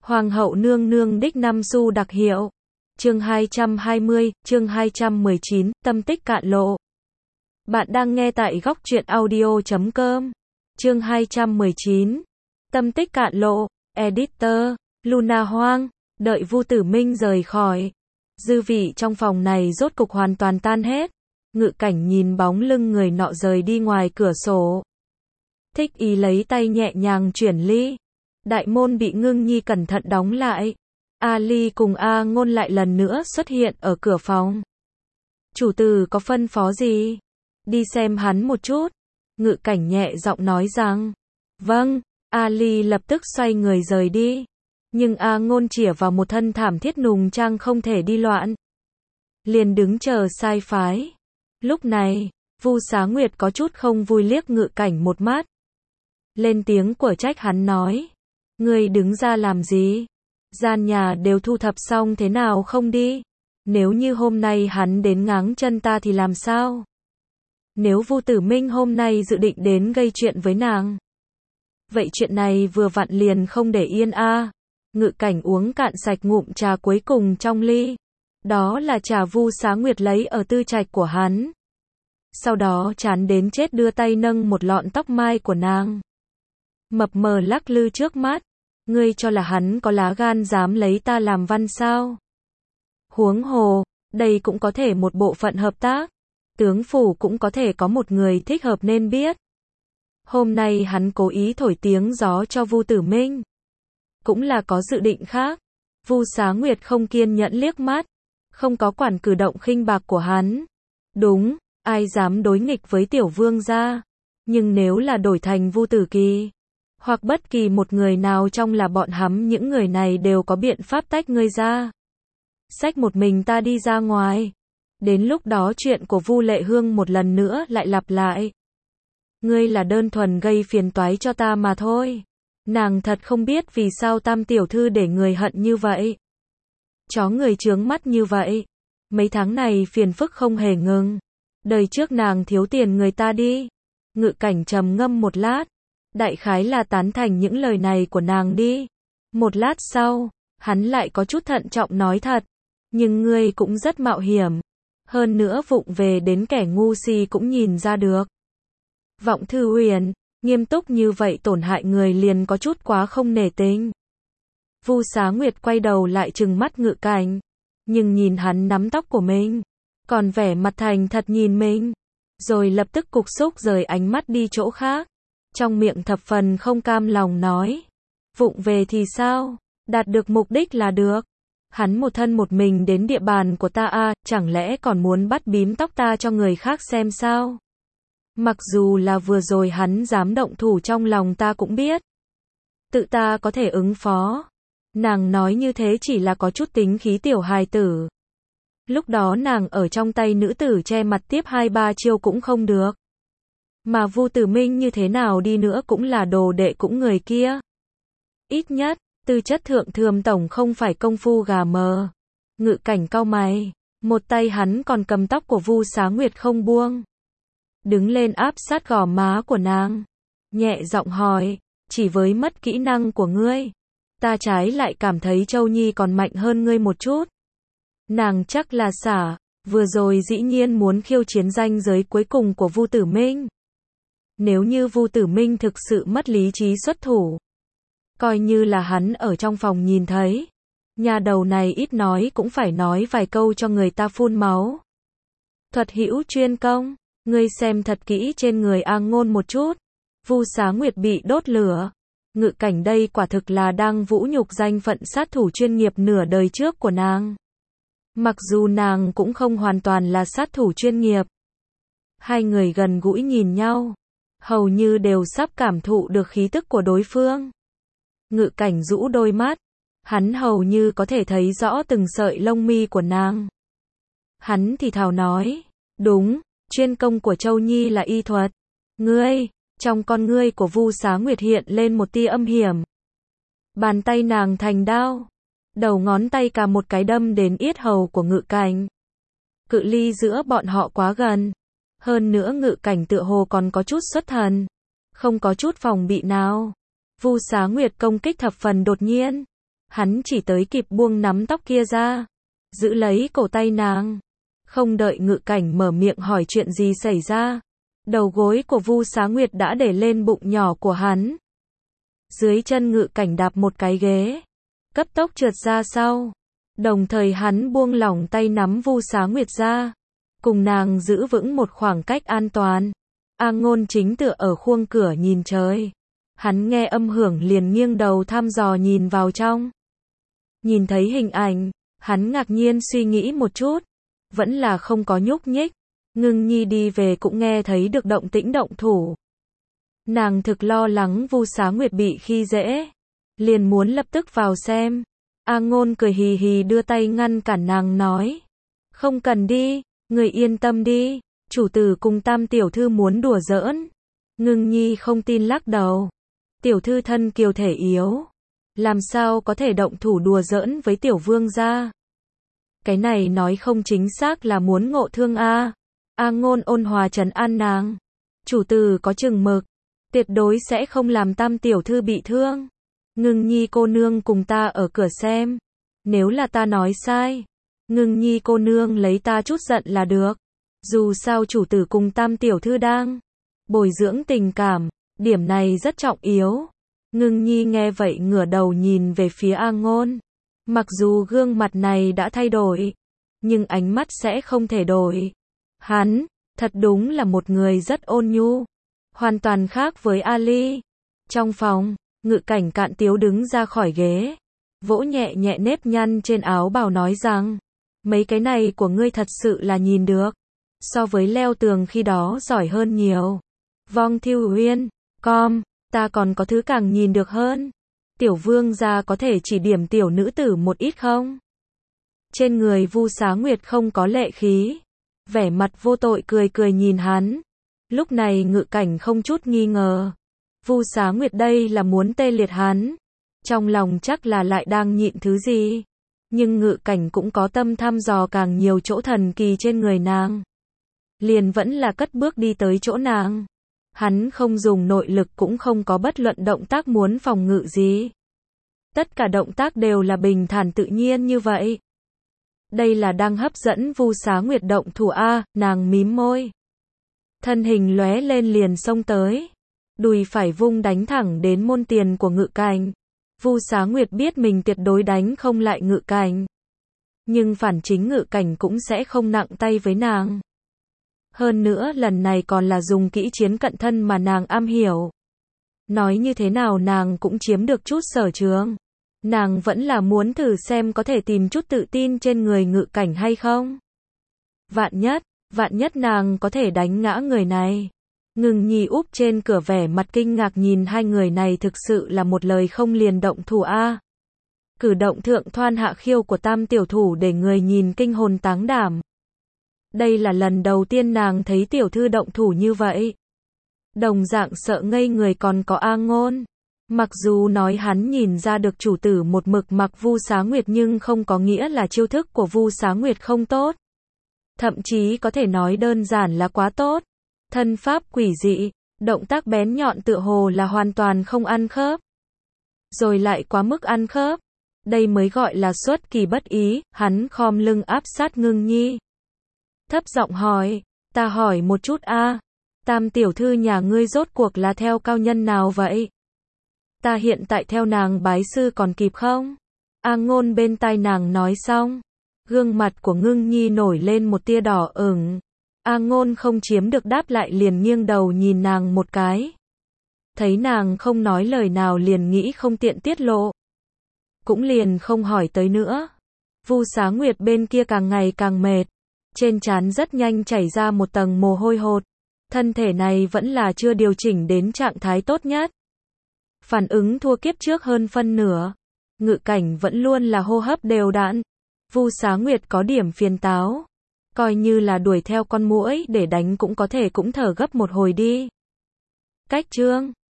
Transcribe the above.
Hoàng hậu nương nương đích năm xu đặc hiệu. Chương 220, chương 219, tâm tích cạn lộ. Bạn đang nghe tại góc truyện audio.com. Chương 219, tâm tích cạn lộ. Editor, Luna Hoang. Đợi Vu Tử Minh rời khỏi, dư vị trong phòng này rốt cục hoàn toàn tan hết. Ngự Cảnh nhìn bóng lưng người nọ rời đi ngoài cửa sổ. Thích Ý lấy tay nhẹ nhàng chuyển ly. Đại môn bị Ngưng Nhi cẩn thận đóng lại. Ali cùng A Ngôn lại lần nữa xuất hiện ở cửa phòng. Chủ tử có phân phó gì? Đi xem hắn một chút. Ngự Cảnh nhẹ giọng nói rằng. Vâng. Ali lập tức xoay người rời đi. Nhưng A Ngôn chĩa vào một thân thảm thiết nùng trang không thể đi loạn. Liền đứng chờ sai phái. Lúc này, Vu Xá Nguyệt có chút không vui liếc Ngự Cảnh một mắt. Lên tiếng của trách hắn nói. Ngươi đứng ra làm gì? Gian nhà đều thu thập xong thế nào không đi? Nếu như hôm nay hắn đến ngáng chân ta thì làm sao? Nếu Vu Tử Minh hôm nay dự định đến gây chuyện với nàng, vậy chuyện này vừa vặn liền không để yên a. Ngự Cảnh uống cạn sạch ngụm trà cuối cùng trong ly. Đó là trà Vu Xá Nguyệt lấy ở tư trạch của hắn. Sau đó chán đến chết đưa tay nâng một lọn tóc mai của nàng. Mập mờ lắc lư trước mắt. Ngươi cho là hắn có lá gan dám lấy ta làm văn sao? Huống hồ, đây cũng có thể một bộ phận hợp tác. Tướng phủ cũng có thể có một người thích hợp nên biết. Hôm nay hắn cố ý thổi tiếng gió cho Vu Tử Minh. Cũng là có dự định khác. Vu Xá Nguyệt không kiên nhẫn liếc mắt. Không có quản cử động khinh bạc của hắn. Đúng, ai dám đối nghịch với tiểu vương gia. Nhưng nếu là đổi thành Vu Tử Kỳ, hoặc bất kỳ một người nào trong là bọn hắn, những người này đều có biện pháp tách ngươi ra. Xách một mình ta đi ra ngoài. Đến lúc đó chuyện của Vu Lệ Hương một lần nữa lại lặp lại. Ngươi là đơn thuần gây phiền toái cho ta mà thôi. Nàng thật không biết vì sao Tam tiểu thư để người hận như vậy. Chó người trướng mắt như vậy. Mấy tháng này phiền phức không hề ngừng. Đời trước nàng thiếu tiền người ta đi. Ngự Cảnh trầm ngâm một lát. Đại khái là tán thành những lời này của nàng đi. Một lát sau, hắn lại có chút thận trọng nói thật. Nhưng ngươi cũng rất mạo hiểm. Hơn nữa vụng về đến kẻ ngu si cũng nhìn ra được. Vọng Thư Huyền, nghiêm túc như vậy tổn hại người liền có chút quá không nể tình. Vu Xá Nguyệt quay đầu lại trừng mắt Ngự Cảnh. Nhưng nhìn hắn nắm tóc của mình. Còn vẻ mặt thành thật nhìn mình. Rồi lập tức cục xúc rời ánh mắt đi chỗ khác. Trong miệng thập phần không cam lòng nói. Vụng về thì sao? Đạt được mục đích là được. Hắn một thân một mình đến địa bàn của ta a, chẳng lẽ còn muốn bắt bím tóc ta cho người khác xem sao? Mặc dù là vừa rồi hắn dám động thủ trong lòng ta cũng biết. Tự ta có thể ứng phó. Nàng nói như thế chỉ là có chút tính khí tiểu hài tử. Lúc đó nàng ở trong tay nữ tử che mặt tiếp 2-3 chiêu cũng không được. Mà Vu Tử Minh như thế nào đi nữa cũng là đồ đệ cũng người kia. Ít nhất, tư chất thượng thườm tổng không phải công phu gà mờ. Ngự Cảnh cau mày. Một tay hắn còn cầm tóc của Vu Xá Nguyệt không buông. Đứng lên áp sát gò má của nàng. Nhẹ giọng hỏi. Chỉ với mất kỹ năng của ngươi, ta trái lại cảm thấy Châu Nhi còn mạnh hơn ngươi một chút. Nàng chắc là xả. Vừa rồi dĩ nhiên muốn khiêu chiến ranh giới cuối cùng của Vu Tử Minh. Nếu như Vu Tử Minh thực sự mất lý trí xuất thủ, coi như là hắn ở trong phòng nhìn thấy, nhà đầu này ít nói cũng phải nói vài câu cho người ta phun máu. Thuật hữu chuyên công, ngươi xem thật kỹ trên người A Ngôn một chút. Vu Xá Nguyệt bị đốt lửa. Ngự Cảnh đây quả thực là đang vũ nhục danh phận sát thủ chuyên nghiệp nửa đời trước của nàng. Mặc dù nàng cũng không hoàn toàn là sát thủ chuyên nghiệp. Hai người gần gũi nhìn nhau, hầu như đều sắp cảm thụ được khí tức của đối phương. Ngự Cảnh rũ đôi mắt. Hắn hầu như có thể thấy rõ từng sợi lông mi của nàng. Hắn thì thào nói. Đúng, chuyên công của Châu Nhi là y thuật. Ngươi, trong con ngươi của Vu Xá Nguyệt hiện lên một tia âm hiểm. Bàn tay nàng thành đao. Đầu ngón tay cả một cái đâm đến yết hầu của Ngự Cảnh. Cự ly giữa bọn họ quá gần. Hơn nữa Ngự Cảnh tựa hồ còn có chút xuất thần. Không có chút phòng bị nào. Vu Xá Nguyệt công kích thập phần đột nhiên. hắn chỉ tới kịp buông nắm tóc kia ra, giữ lấy cổ tay nàng. Không đợi Ngự Cảnh mở miệng hỏi chuyện gì xảy ra, đầu gối của Vu Xá Nguyệt đã để lên bụng nhỏ của hắn. Dưới chân Ngự Cảnh đạp một cái ghế, cấp tốc trượt ra sau. Đồng thời hắn buông lỏng tay nắm Vu Xá Nguyệt ra, cùng nàng giữ vững một khoảng cách an toàn. A Ngôn chính tựa ở khuôn cửa nhìn trời. Hắn nghe âm hưởng liền nghiêng đầu thăm dò nhìn vào trong. Nhìn thấy hình ảnh, hắn ngạc nhiên suy nghĩ một chút, vẫn là không có nhúc nhích. Ngưng Nhi đi về cũng nghe thấy được động tĩnh động thủ. Nàng thực lo lắng Vu Xá Nguyệt bị khi dễ, liền muốn lập tức vào xem. A Ngôn cười hì hì đưa tay ngăn cản nàng nói, không cần đi, người yên tâm đi, chủ tử cùng Tam tiểu thư muốn đùa giỡn. Ngưng Nhi không tin lắc đầu, tiểu thư thân kiều thể yếu, làm sao có thể động thủ đùa giỡn với tiểu vương gia. Cái này nói không chính xác là muốn ngộ thương a. A Ngôn ôn hòa trấn an nàng, chủ tử có chừng mực, tuyệt đối sẽ không làm Tam tiểu thư bị thương. Ngưng Nhi cô nương cùng ta ở cửa xem, nếu là ta nói sai, Ngưng Nhi cô nương lấy ta chút giận là được. Dù sao chủ tử cùng Tam tiểu thư đang bồi dưỡng tình cảm, điểm này rất trọng yếu. Ngưng Nhi nghe vậy ngửa đầu nhìn về phía A Ngôn. Mặc dù gương mặt này đã thay đổi, nhưng ánh mắt sẽ không thể đổi. Hắn, thật đúng là một người rất ôn nhu, hoàn toàn khác với Ali. Trong phòng, Ngự Cảnh cạn tiếu đứng ra khỏi ghế, vỗ nhẹ nhẹ nếp nhăn trên áo bào nói rằng, mấy cái này của ngươi thật sự là nhìn được, so với leo tường khi đó giỏi hơn nhiều. Vong Thiêu Uyên, ta còn có thứ càng nhìn được hơn. Tiểu vương gia có thể chỉ điểm tiểu nữ tử một ít không? Trên người Vu Xá Nguyệt không có lệ khí, vẻ mặt vô tội cười cười nhìn hắn. Lúc này Ngự Cảnh không chút nghi ngờ, Vu Xá Nguyệt đây là muốn tê liệt hắn. Trong lòng chắc là lại đang nhịn thứ gì. Nhưng Ngự Cảnh cũng có tâm thăm dò càng nhiều chỗ thần kỳ trên người nàng. Liền vẫn là cất bước đi tới chỗ nàng. Hắn không dùng nội lực cũng không có bất luận động tác muốn phòng ngự gì. Tất cả động tác đều là bình thản tự nhiên như vậy. Đây là đang hấp dẫn Vu Xá Nguyệt động thủ a, nàng mím môi. Thân hình lóe lên liền xông tới. Đùi phải vung đánh thẳng đến môn tiền của Ngự Cảnh. Vu Xá Nguyệt biết mình tuyệt đối đánh không lại Ngự Cảnh. Nhưng phản chính Ngự Cảnh cũng sẽ không nặng tay với nàng. Hơn nữa lần này còn là dùng kỹ chiến cận thân mà nàng am hiểu. Nói như thế nào nàng cũng chiếm được chút sở trường. Nàng vẫn là muốn thử xem có thể tìm chút tự tin trên người Ngự Cảnh hay không. Vạn nhất nàng có thể đánh ngã người này. Ngưng Nhi úp trên cửa vẻ mặt kinh ngạc nhìn hai người này thực sự là một lời không liền động thủ a. Cử động thượng thoan hạ khiêu của Tam tiểu thủ để người nhìn kinh hồn táng đảm. Đây là lần đầu tiên nàng thấy tiểu thư động thủ như vậy. Đồng dạng sợ ngây người còn có A Ngôn. Mặc dù nói hắn nhìn ra được chủ tử một mực mặc Vu Xá Nguyệt nhưng không có nghĩa là chiêu thức của Vu Xá Nguyệt không tốt. Thậm chí có thể nói đơn giản là quá tốt. Thân pháp quỷ dị, động tác bén nhọn tựa hồ là hoàn toàn không ăn khớp. Rồi lại quá mức ăn khớp. Đây mới gọi là xuất kỳ bất ý, hắn khom lưng áp sát Ngưng Nhi. Thấp giọng hỏi, ta hỏi một chút a, Tam tiểu thư nhà ngươi rốt cuộc là theo cao nhân nào vậy? Ta hiện tại theo nàng bái sư còn kịp không? A Ngôn bên tai nàng nói xong, gương mặt của Ngưng Nhi nổi lên một tia đỏ ửng. A Ngôn không chiếm được đáp lại liền nghiêng đầu nhìn nàng một cái. Thấy nàng không nói lời nào liền nghĩ không tiện tiết lộ. Cũng liền không hỏi tới nữa. Vu Xá Nguyệt bên kia càng ngày càng mệt. Trên trán rất nhanh chảy ra một tầng mồ hôi hột. Thân thể này vẫn là chưa điều chỉnh đến trạng thái tốt nhất. Phản ứng thua kiếp trước hơn phân nửa. Ngự Cảnh vẫn luôn là hô hấp đều đặn. Vu Xá Nguyệt có điểm phiền táo. Coi như là đuổi theo con muỗi để đánh cũng có thể cũng thở gấp một hồi đi. Cách chương